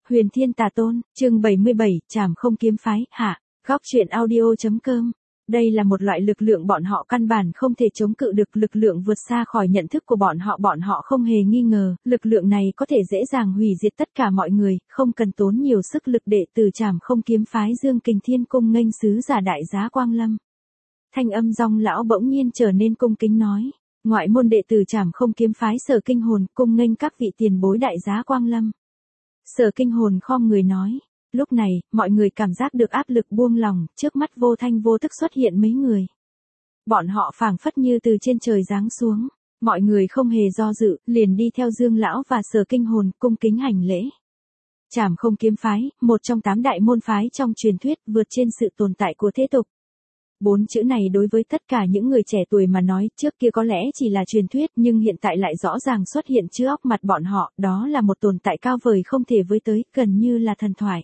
Huyền Thiên Tà Tôn, chương 77, Trảm Không Kiếm Phái, hạ, góc truyện audio.com. Đây là một loại lực lượng bọn họ căn bản không thể chống cự được, lực lượng vượt xa khỏi nhận thức của bọn họ không hề nghi ngờ, lực lượng này có thể dễ dàng hủy diệt tất cả mọi người, không cần tốn nhiều sức lực. Đệ tử Trảm Không Kiếm Phái Dương Kình Thiên cung nghênh sứ giả đại giá Quang Lâm. Thanh âm Dòng lão bỗng nhiên trở nên cung kính nói, ngoại môn đệ tử Trảm Không Kiếm Phái Sở Kinh Hồn cung nghênh các vị tiền bối đại giá Quang Lâm. Sở Kinh Hồn khom người nói. Lúc này, mọi người cảm giác được áp lực buông lỏng, trước mắt vô thanh vô tức xuất hiện mấy người. Bọn họ phảng phất như từ trên trời giáng xuống, mọi người không hề do dự, liền đi theo Dương lão và Sở Kinh Hồn cung kính hành lễ. Trảm Không Kiếm Phái, một trong 8 đại môn phái trong truyền thuyết, vượt trên sự tồn tại của thế tục. 4 chữ này đối với tất cả những người trẻ tuổi mà nói, trước kia có lẽ chỉ là truyền thuyết, nhưng hiện tại lại rõ ràng xuất hiện trước mặt bọn họ, đó là một tồn tại cao vời không thể với tới, gần như là thần thoại.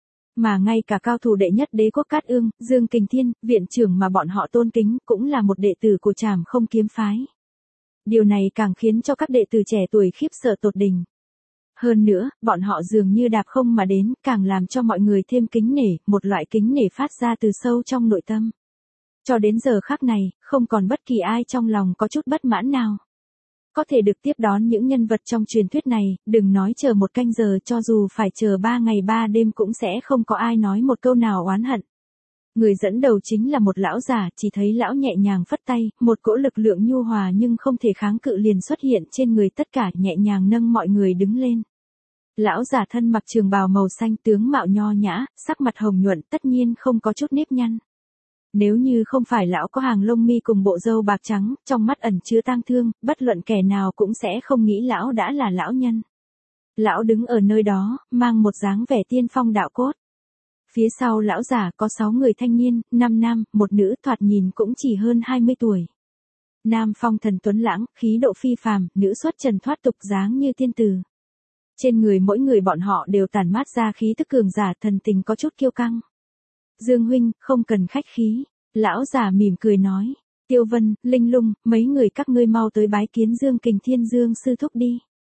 Mà ngay cả cao thủ đệ nhất Đế Quốc Cát Ương, Dương Kình Thiên, viện trưởng mà bọn họ tôn kính, cũng là một đệ tử của Trảm Không Kiếm Phái. Điều này càng khiến cho các đệ tử trẻ tuổi khiếp sợ tột đỉnh. Hơn nữa, bọn họ dường như đạp không mà đến, càng làm cho mọi người thêm kính nể, một loại kính nể phát ra từ sâu trong nội tâm. Cho đến giờ khắc này, không còn bất kỳ ai trong lòng có chút bất mãn nào. Có thể được tiếp đón những nhân vật trong truyền thuyết này, đừng nói chờ 1 canh giờ, cho dù phải chờ 3 ngày 3 đêm cũng sẽ không có ai nói một câu nào oán hận. Người dẫn đầu chính là một lão già, chỉ thấy lão nhẹ nhàng phất tay, một cỗ lực lượng nhu hòa nhưng không thể kháng cự liền xuất hiện trên người tất cả, nhẹ nhàng nâng mọi người đứng lên. Lão già thân mặc trường bào màu xanh, tướng mạo nho nhã, sắc mặt hồng nhuận, tất nhiên không có chút nếp nhăn. Nếu như không phải lão có hàng lông mi cùng bộ râu bạc trắng, trong mắt ẩn chứa tang thương, bất luận kẻ nào cũng sẽ không nghĩ lão đã là lão nhân. Lão đứng ở nơi đó, mang một dáng vẻ tiên phong đạo cốt. Phía sau lão già có 6 người thanh niên, 5 nam, 1 nữ, thoạt nhìn cũng chỉ hơn 20 tuổi. Nam phong thần tuấn lãng, khí độ phi phàm, nữ xuất trần thoát tục dáng như tiên tử. Trên người mỗi người bọn họ đều tản mát ra khí tức cường giả, thần tình có chút kiêu căng. Dương huynh, không cần khách khí. Lão già mỉm cười nói. Tiêu Vân, Linh Lung, mấy người các ngươi mau tới bái kiến Dương Kình Thiên Dương sư thúc đi.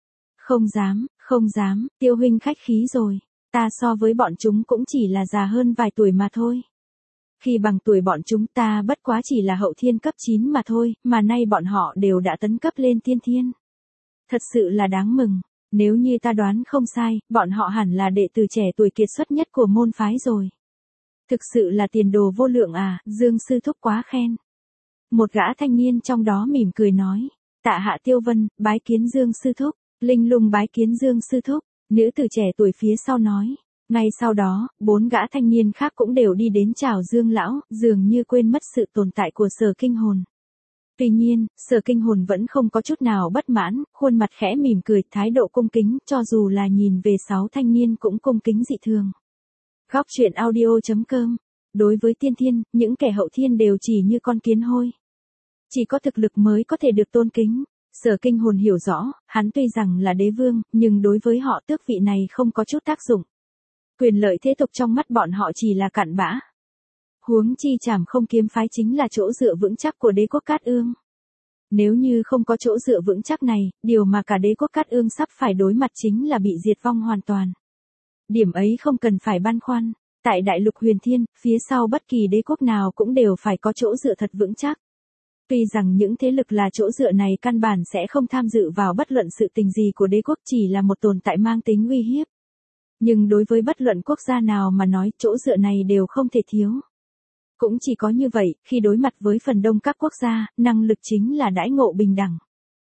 Không dám, Tiêu huynh khách khí rồi. Ta so với bọn chúng cũng chỉ là già hơn vài tuổi mà thôi. Khi bằng tuổi bọn chúng ta bất quá chỉ là hậu thiên cấp 9 mà thôi, mà nay bọn họ đều đã tấn cấp lên tiên thiên. Thật sự là đáng mừng. Nếu như ta đoán không sai, bọn họ hẳn là đệ tử trẻ tuổi kiệt xuất nhất của môn phái rồi. Thực sự là tiền đồ vô lượng à, Dương sư thúc quá khen. Một gã thanh niên trong đó mỉm cười nói, tạ hạ Tiêu Vân, bái kiến Dương sư thúc, Linh Lung bái kiến Dương sư thúc, nữ tử trẻ tuổi phía sau nói. Ngay sau đó, 4 gã thanh niên khác cũng đều đi đến chào Dương lão, dường như quên mất sự tồn tại của Sở Kinh Hồn. Tuy nhiên, Sở Kinh Hồn vẫn không có chút nào bất mãn, khuôn mặt khẽ mỉm cười, thái độ cung kính, cho dù là nhìn về 6 thanh niên cũng cung kính dị thường. Góc truyện audio.com. Đối với tiên thiên, những kẻ hậu thiên đều chỉ như con kiến hôi. Chỉ có thực lực mới có thể được tôn kính. Sở Kinh Hồn hiểu rõ, hắn tuy rằng là đế vương, nhưng đối với họ tước vị này không có chút tác dụng. Quyền lợi thế tục trong mắt bọn họ chỉ là cặn bã. Huống chi Trảm Không Kiếm Phái chính là chỗ dựa vững chắc của Đế Quốc Cát Ương. Nếu như không có chỗ dựa vững chắc này, điều mà cả Đế Quốc Cát Ương sắp phải đối mặt chính là bị diệt vong hoàn toàn. Điểm ấy không cần phải băn khoăn, tại đại lục huyền thiên, phía sau bất kỳ đế quốc nào cũng đều phải có chỗ dựa thật vững chắc. Tuy rằng những thế lực là chỗ dựa này căn bản sẽ không tham dự vào bất luận sự tình gì của đế quốc, chỉ là một tồn tại mang tính uy hiếp. Nhưng đối với bất luận quốc gia nào mà nói, chỗ dựa này đều không thể thiếu. Cũng chỉ có như vậy, khi đối mặt với phần đông các quốc gia, năng lực chính là đãi ngộ bình đẳng.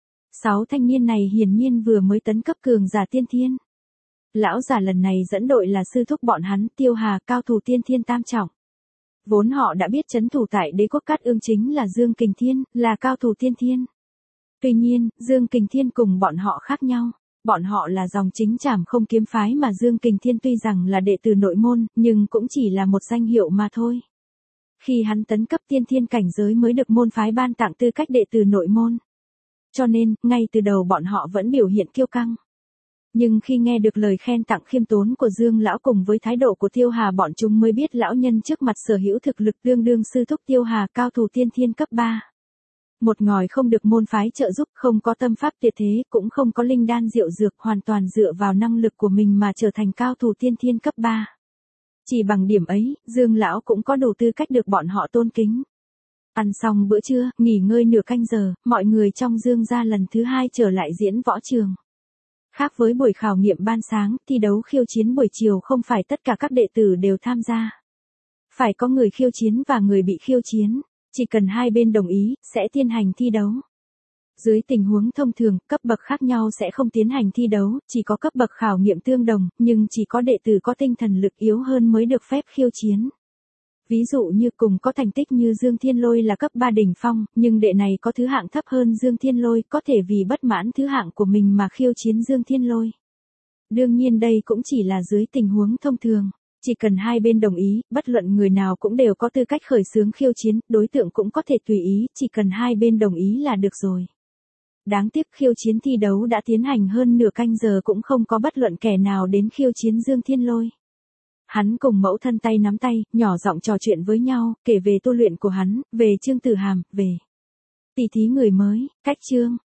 6 thanh niên này hiển nhiên vừa mới tấn cấp cường giả tiên thiên. Lão già lần này dẫn đội là sư thúc bọn hắn, Tiêu Hà, cao thủ tiên thiên tam trọng. Vốn họ đã biết trấn thủ tại Đế Quốc Cát Ương chính là Dương Kình Thiên, là cao thủ tiên thiên. Tuy nhiên, Dương Kình Thiên cùng bọn họ khác nhau. Bọn họ là dòng chính Trảm Không Kiếm Phái, mà Dương Kình Thiên tuy rằng là đệ tử nội môn, nhưng cũng chỉ là một danh hiệu mà thôi. Khi hắn tấn cấp tiên thiên cảnh giới mới được môn phái ban tặng tư cách đệ tử nội môn. Cho nên, ngay từ đầu bọn họ vẫn biểu hiện kiêu căng. Nhưng khi nghe được lời khen tặng khiêm tốn của Dương lão cùng với thái độ của Tiêu Hà, bọn chúng mới biết lão nhân trước mặt sở hữu thực lực tương đương sư thúc Tiêu Hà, cao thủ tiên thiên cấp 3. Một ngòi không được môn phái trợ giúp, không có tâm pháp tuyệt thế, cũng không có linh đan diệu dược, hoàn toàn dựa vào năng lực của mình mà trở thành cao thủ tiên thiên cấp 3. Chỉ bằng điểm ấy, Dương lão cũng có đủ tư cách được bọn họ tôn kính. Ăn xong bữa trưa, nghỉ ngơi nửa canh giờ, mọi người trong Dương gia lần thứ 2 trở lại diễn võ trường. Khác với buổi khảo nghiệm ban sáng, thi đấu khiêu chiến buổi chiều không phải tất cả các đệ tử đều tham gia. Phải có người khiêu chiến và người bị khiêu chiến, chỉ cần hai bên đồng ý, sẽ tiến hành thi đấu. Dưới tình huống thông thường, cấp bậc khác nhau sẽ không tiến hành thi đấu, chỉ có cấp bậc khảo nghiệm tương đồng, nhưng chỉ có đệ tử có tinh thần lực yếu hơn mới được phép khiêu chiến. Ví dụ như cùng có thành tích như Dương Thiên Lôi là cấp 3 đỉnh phong, nhưng đệ này có thứ hạng thấp hơn Dương Thiên Lôi, có thể vì bất mãn thứ hạng của mình mà khiêu chiến Dương Thiên Lôi. Đương nhiên đây cũng chỉ là dưới tình huống thông thường. Chỉ cần hai bên đồng ý, bất luận người nào cũng đều có tư cách khởi xướng khiêu chiến, đối tượng cũng có thể tùy ý, chỉ cần hai bên đồng ý là được rồi. Đáng tiếc khiêu chiến thi đấu đã tiến hành hơn nửa canh giờ cũng không có bất luận kẻ nào đến khiêu chiến Dương Thiên Lôi. Hắn cùng mẫu thân tay nắm tay, nhỏ giọng trò chuyện với nhau, kể về tu luyện của hắn, về Trương Tử Hàm, về tỷ thí người mới, cách Trương